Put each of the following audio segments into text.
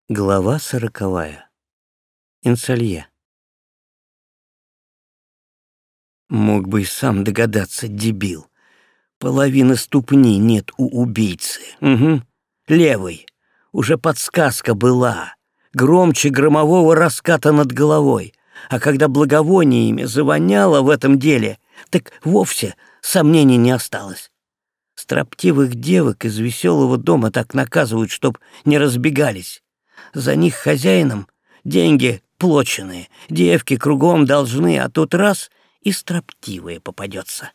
Глава 40. Инсалье. Мог бы и сам догадаться, дебил. Половины ступни нет у убийцы. Угу. Левой. Уже подсказка была. Громче громового раската над головой. А когда благовониями завоняло в этом деле, так вовсе сомнений не осталось. Строптивых девок из веселого дома так наказывают, чтоб не разбегались. За них хозяинам деньги плоченые, девки кругом должны, а тут раз и строптивая попадется.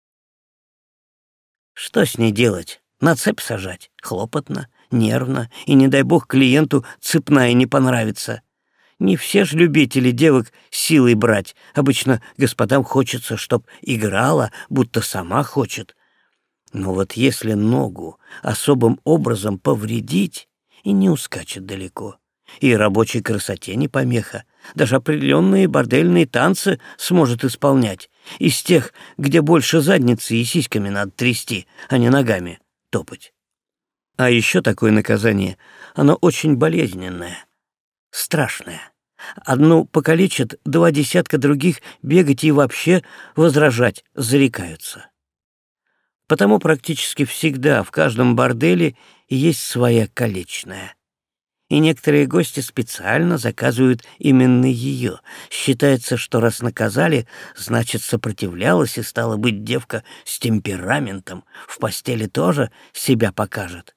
Что с ней делать? На цепь сажать? Хлопотно, нервно, и, не дай бог, клиенту цепная не понравится. Не все ж любители девок силой брать. Обычно господам хочется, чтоб играла, будто сама хочет. Но вот если ногу особым образом повредить, и не ускачет далеко. И рабочей красоте не помеха. Даже определенные бордельные танцы сможет исполнять. Из тех, где больше задницы и сиськами надо трясти, а не ногами топать. А еще такое наказание, оно очень болезненное, страшное. Одну покалечит, 2 десятка других бегать и вообще возражать зарекаются. Потому практически всегда в каждом борделе есть своя калечная. И некоторые гости специально заказывают именно ее. Считается, что раз наказали, значит, сопротивлялась, и, стала быть, девка с темпераментом, в постели тоже себя покажет.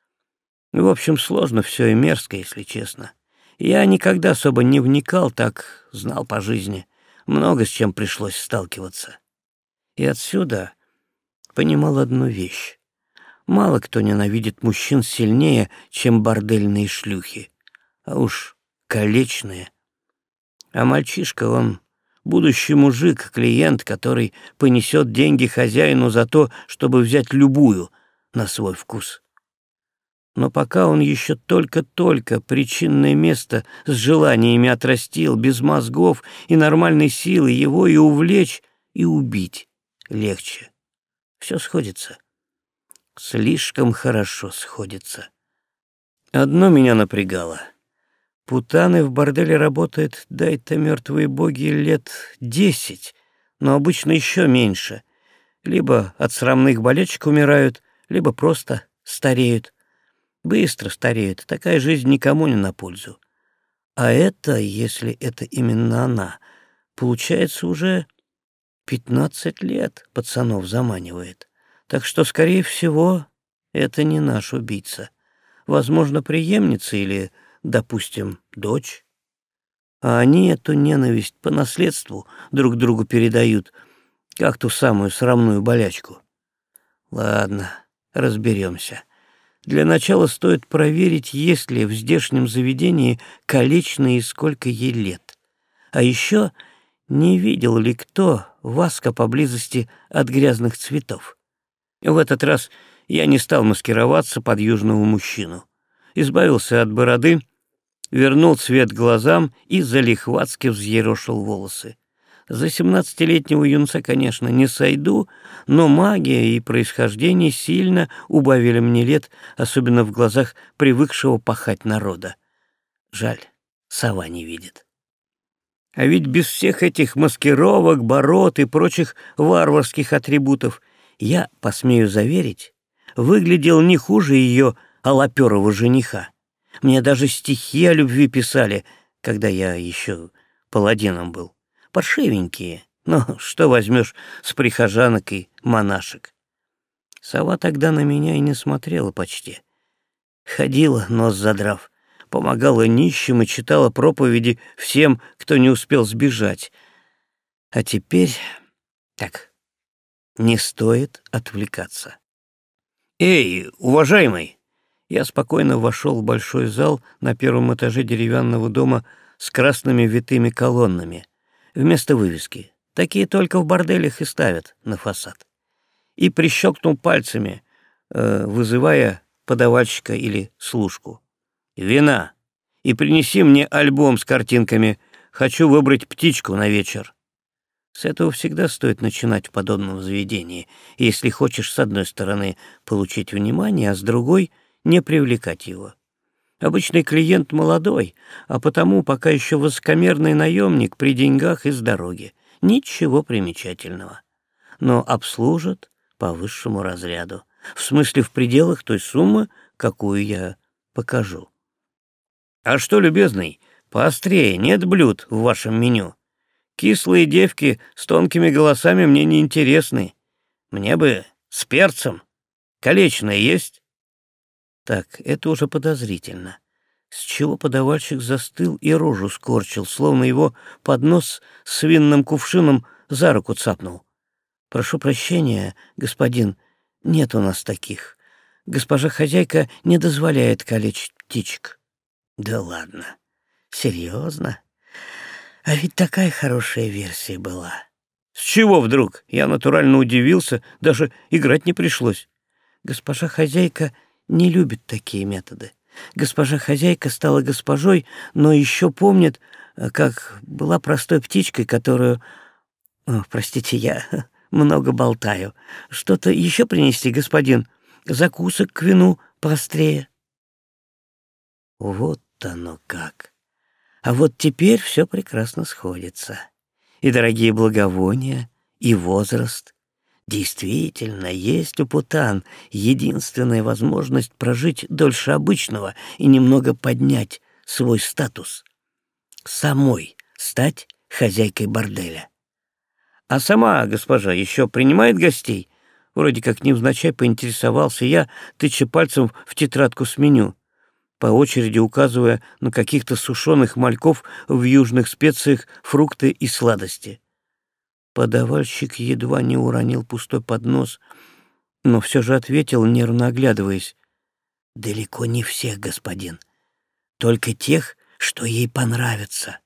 В общем, сложно все и мерзко, если честно. Я никогда особо не вникал, так знал по жизни. Много с чем пришлось сталкиваться. И отсюда понимал одну вещь. Мало кто ненавидит мужчин сильнее, чем бордельные шлюхи. А уж колечные. А мальчишка, он будущий мужик, клиент, который понесет деньги хозяину за то, чтобы взять любую на свой вкус. Но пока он еще только-только причинное место с желаниями отрастил, без мозгов и нормальной силы, его и увлечь, и убить легче. Все сходится. Слишком хорошо сходится. Одно меня напрягало. Путаны в борделе работает, дай-то мертвые боги, лет 10, но обычно еще меньше. Либо от срамных болячек умирают, либо просто стареют. Быстро стареют, такая жизнь никому не на пользу. А это, если это именно она, получается, уже 15 лет пацанов заманивает. Так что, скорее всего, это не наш убийца. Возможно, преемница или, допустим, дочь. А они эту ненависть по наследству друг другу передают, как ту самую срамную болячку. Ладно, разберемся. Для начала стоит проверить, есть ли в здешнем заведении колечные и сколько ей лет. А еще не видел ли кто Васка поблизости от грязных цветов. В этот раз я не стал маскироваться под южного мужчину. Избавился от бороды, вернул цвет глазам и залихватски взъерошил волосы. За 17-летнего юнца, конечно, не сойду, но магия и происхождение сильно убавили мне лет, особенно в глазах привыкшего пахать народа. Жаль, сова не видит. А ведь без всех этих маскировок, бород и прочих варварских атрибутов я, посмею заверить, выглядел не хуже ее алаперого жениха. Мне даже стихи о любви писали, когда я еще паладином был. Паршивенькие, но что возьмешь с прихожанок и монашек. Сова тогда на меня и не смотрела почти. Ходила, нос задрав, помогала нищим и читала проповеди всем, кто не успел сбежать. А теперь так... Не стоит отвлекаться. «Эй, уважаемый!» Я спокойно вошел в большой зал на первом этаже деревянного дома с красными витыми колоннами. Вместо вывески. Такие только в борделях и ставят на фасад. И прищелкнул пальцами, вызывая подавальщика или служку. «Вина! И принеси мне альбом с картинками. Хочу выбрать птичку на вечер». С этого всегда стоит начинать в подобном заведении, если хочешь, с одной стороны, получить внимание, а с другой — не привлекать его. Обычный клиент молодой, а потому пока еще высокомерный наемник при деньгах и с дороги. Ничего примечательного. Но обслужат по высшему разряду. В смысле, в пределах той суммы, какую я покажу. А что, любезный, поострее, нет блюд в вашем меню? Кислые девки с тонкими голосами мне не интересны. Мне бы с перцем. Колечное есть? Так, это уже подозрительно. С чего подавальщик застыл и рожу скорчил, словно его поднос с винным кувшином за руку цапнул. «Прошу прощения, господин, нет у нас таких. Госпожа хозяйка не дозволяет калечить птичек». «Да ладно, серьезно? А ведь такая хорошая версия была». «С чего вдруг?» Я натурально удивился, даже играть не пришлось. «Госпожа хозяйка не любит такие методы. Госпожа хозяйка стала госпожой, но еще помнит, как была простой птичкой, которую... О, простите, я много болтаю. Что-то еще принести, господин? Закусок к вину поострее». Вот оно как. А вот теперь все прекрасно сходится. И дорогие благовония, и возраст. Действительно, есть у путан единственная возможность прожить дольше обычного и немного поднять свой статус. Самой стать хозяйкой борделя. А сама госпожа еще принимает гостей? Вроде как невзначай поинтересовался я, тыча пальцем в тетрадку с меню, по очереди указывая на каких-то сушеных мальков в южных специях, фрукты и сладости. Подавальщик едва не уронил пустой поднос, но все же ответил, нервно оглядываясь: «Далеко не всех, господин. Только тех, что ей понравится».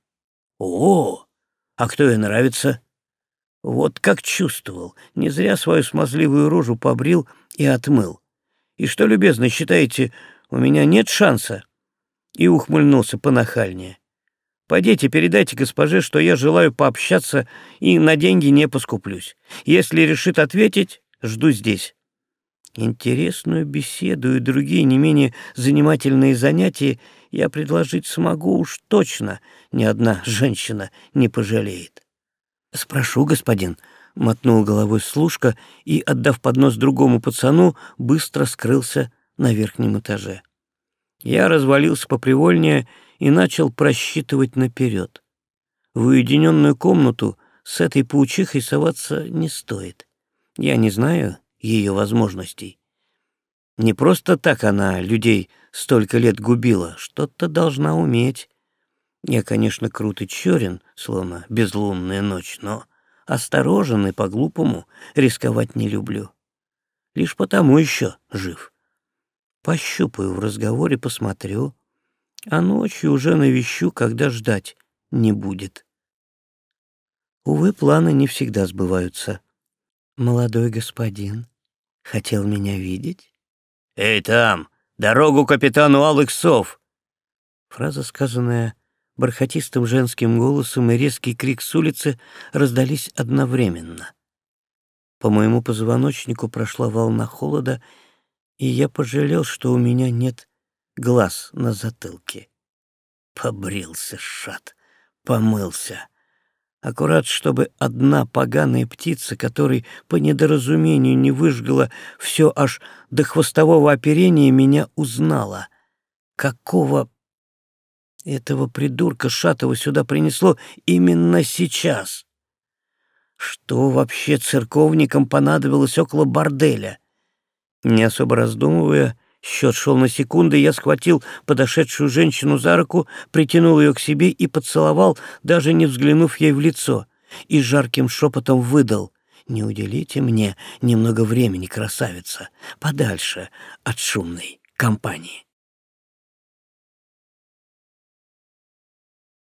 «О, а кто ей нравится?» Вот как чувствовал, не зря свою смазливую рожу побрил и отмыл. «И что, любезно, считаете, у меня нет шанса?» И ухмыльнулся понахальнее. «Пойдите, передайте госпоже, что я желаю пообщаться и на деньги не поскуплюсь. Если решит ответить, жду здесь». Интересную беседу и другие не менее занимательные занятия я предложить смогу уж точно, ни одна женщина не пожалеет. «Спрошу, господин», — мотнул головой служка и, отдав поднос другому пацану, быстро скрылся на верхнем этаже. Я развалился попривольнее и начал просчитывать наперед. В уединенную комнату с этой паучихой соваться не стоит. Я не знаю ее возможностей. Не просто так она людей столько лет губила, что-то должна уметь. Я, конечно, крут и чёрен, словно безлунная ночь, но осторожен и по-глупому рисковать не люблю. Лишь потому еще жив. Пощупаю в разговоре, посмотрю, а ночью уже навещу, когда ждать не будет. Увы, планы не всегда сбываются. «Молодой господин хотел меня видеть?» «Эй, там! Дорогу капитану Алых Сов!» Фраза, сказанная бархатистым женским голосом, и резкий крик с улицы раздались одновременно. По моему позвоночнику прошла волна холода, и я пожалел, что у меня нет глаз на затылке. Побрился, шат, помылся. Аккурат, чтобы одна поганая птица, которой по недоразумению не выжгла все аж до хвостового оперения, меня узнала. Какого этого придурка Шатова сюда принесло именно сейчас? Что вообще церковникам понадобилось около борделя? Не особо раздумывая, счет шел на секунды, я схватил подошедшую женщину за руку, притянул ее к себе и поцеловал, даже не взглянув ей в лицо, и жарким шепотом выдал: «Не уделите мне немного времени, красавица, подальше от шумной компании».